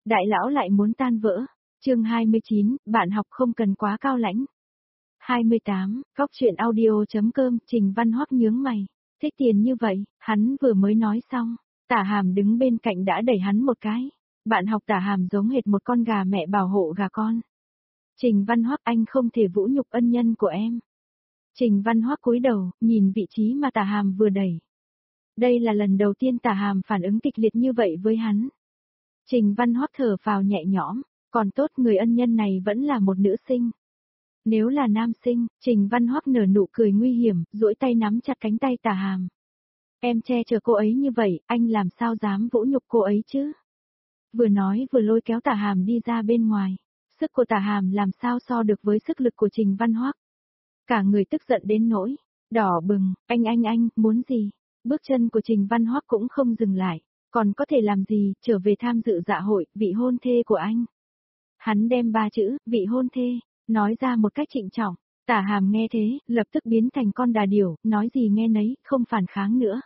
đại lão lại muốn tan vỡ. Chương 29, bạn học không cần quá cao lãnh. 28, Cóc truyện audio.com, Trình Văn Hoắc nhướng mày. Thích tiền như vậy, hắn vừa mới nói xong, Tả Hàm đứng bên cạnh đã đẩy hắn một cái. Bạn học Tả Hàm giống hệt một con gà mẹ bảo hộ gà con. Trình Văn Hoắc, anh không thể vũ nhục ân nhân của em. Trình Văn Hoắc cúi đầu, nhìn vị trí mà Tả Hàm vừa đẩy. Đây là lần đầu tiên Tả Hàm phản ứng kịch liệt như vậy với hắn. Trình Văn Hoắc thở phào nhẹ nhõm, còn tốt người ân nhân này vẫn là một nữ sinh. Nếu là nam sinh, Trình Văn Hoắc nở nụ cười nguy hiểm, duỗi tay nắm chặt cánh tay Tả Hàm. Em che chở cô ấy như vậy, anh làm sao dám vũ nhục cô ấy chứ? Vừa nói vừa lôi kéo Tả Hàm đi ra bên ngoài. Sức của Tả Hàm làm sao so được với sức lực của Trình Văn Hoắc. Cả người tức giận đến nỗi đỏ bừng, anh, muốn gì? Bước chân của Trình Văn Hoắc cũng không dừng lại, còn có thể làm gì, trở về tham dự dạ hội, vị hôn thê của anh. Hắn đem 3 chữ, vị hôn thê, nói ra một cách trịnh trọng. Tả Hàm nghe thế, lập tức biến thành con đà điểu, nói gì nghe nấy, không phản kháng nữa.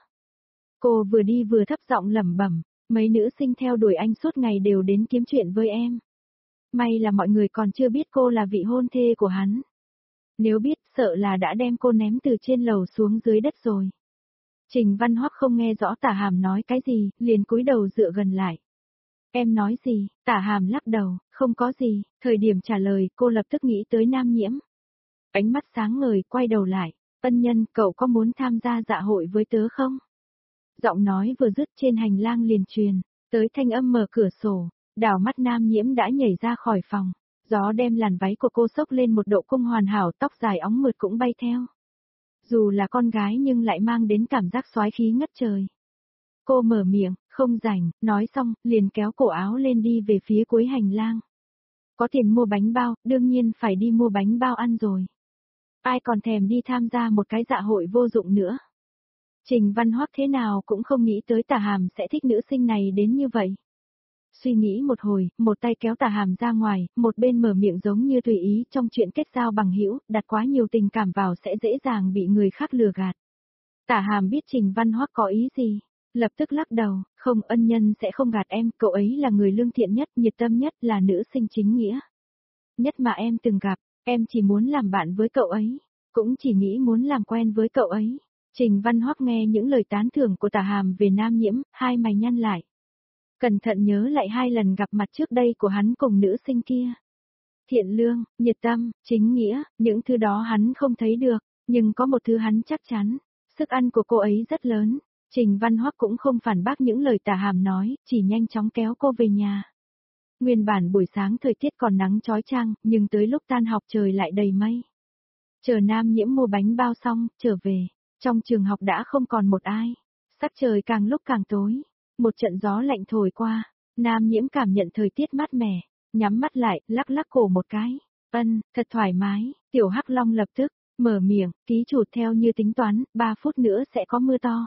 Cô vừa đi vừa thấp giọng lẩm bẩm, mấy nữ sinh theo đuổi anh suốt ngày đều đến kiếm chuyện với em. May là mọi người còn chưa biết cô là vị hôn thê của hắn. Nếu biết, sợ là đã đem cô ném từ trên lầu xuống dưới đất rồi. Trình Văn Hoắc không nghe rõ Tả Hàm nói cái gì, liền cúi đầu dựa gần lại. Em nói gì? Tả Hàm lắc đầu, không có gì. Thời điểm trả lời, cô lập tức nghĩ tới Nam Nhiễm. Ánh mắt sáng ngời, quay đầu lại. Ân nhân, cậu có muốn tham gia dạ hội với tớ không? Giọng nói vừa dứt trên hành lang liền truyền, tới thanh âm mở cửa sổ, đảo mắt Nam Nhiễm đã nhảy ra khỏi phòng. Gió đem làn váy của cô xốc lên một độ cung hoàn hảo, tóc dài óng mượt cũng bay theo. Dù là con gái nhưng lại mang đến cảm giác soái khí ngất trời. Cô mở miệng, không rảnh, nói xong, liền kéo cổ áo lên đi về phía cuối hành lang. Có tiền mua bánh bao, đương nhiên phải đi mua bánh bao ăn rồi. Ai còn thèm đi tham gia một cái dạ hội vô dụng nữa. Trình Văn Hoắc thế nào cũng không nghĩ tới Tả Hàm sẽ thích nữ sinh này đến như vậy. Suy nghĩ một hồi, một tay kéo Tả Hàm ra ngoài, một bên mở miệng giống như tùy ý trong chuyện kết giao bằng hữu, đặt quá nhiều tình cảm vào sẽ dễ dàng bị người khác lừa gạt. Tả Hàm biết Trình Văn Hoắc có ý gì, lập tức lắc đầu, không, ân nhân sẽ không gạt em, cậu ấy là người lương thiện nhất, nhiệt tâm nhất, là nữ sinh chính nghĩa nhất mà em từng gặp, em chỉ muốn làm bạn với cậu ấy, cũng chỉ nghĩ muốn làm quen với cậu ấy. Trình Văn Hoắc nghe những lời tán thưởng của Tả Hàm về Nam Nhiễm, hai mày nhăn lại. Cẩn thận nhớ lại 2 lần gặp mặt trước đây của hắn cùng nữ sinh kia. Thiện lương, nhiệt tâm, chính nghĩa, những thứ đó hắn không thấy được, nhưng có một thứ hắn chắc chắn, sức ăn của cô ấy rất lớn. Trình Văn Hoắc cũng không phản bác những lời Tả Hàm nói, chỉ nhanh chóng kéo cô về nhà. Nguyên bản buổi sáng thời tiết còn nắng chói chang, nhưng tới lúc tan học trời lại đầy mây. Chờ Nam Nhiễm mua bánh bao xong, trở về, trong trường học đã không còn một ai. Sắc trời càng lúc càng tối. Một trận gió lạnh thổi qua, Nam Nhiễm cảm nhận thời tiết mát mẻ, nhắm mắt lại, lắc lắc cổ một cái. Thật thoải mái, Tiểu Hắc Long lập tức mở miệng, ký chủ theo như tính toán, 3 phút nữa sẽ có mưa to.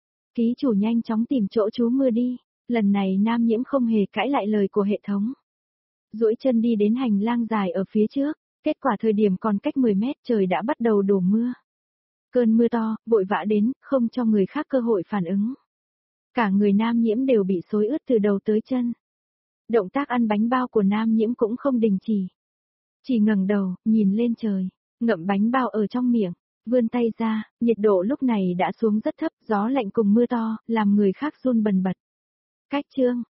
Ký chủ nhanh chóng tìm chỗ trú mưa đi. Lần này Nam Nhiễm không hề cãi lại lời của hệ thống. Duỗi chân đi đến hành lang dài ở phía trước, kết quả thời điểm còn cách 10 mét trời đã bắt đầu đổ mưa. Cơn mưa to, vội vã đến, không cho người khác cơ hội phản ứng. Cả người Nam Nhiễm đều bị xối ướt từ đầu tới chân. Động tác ăn bánh bao của Nam Nhiễm cũng không đình chỉ. Chỉ ngẩng đầu, nhìn lên trời, ngậm bánh bao ở trong miệng, vươn tay ra, nhiệt độ lúc này đã xuống rất thấp, gió lạnh cùng mưa to, làm người khác run bần bật. Cách chương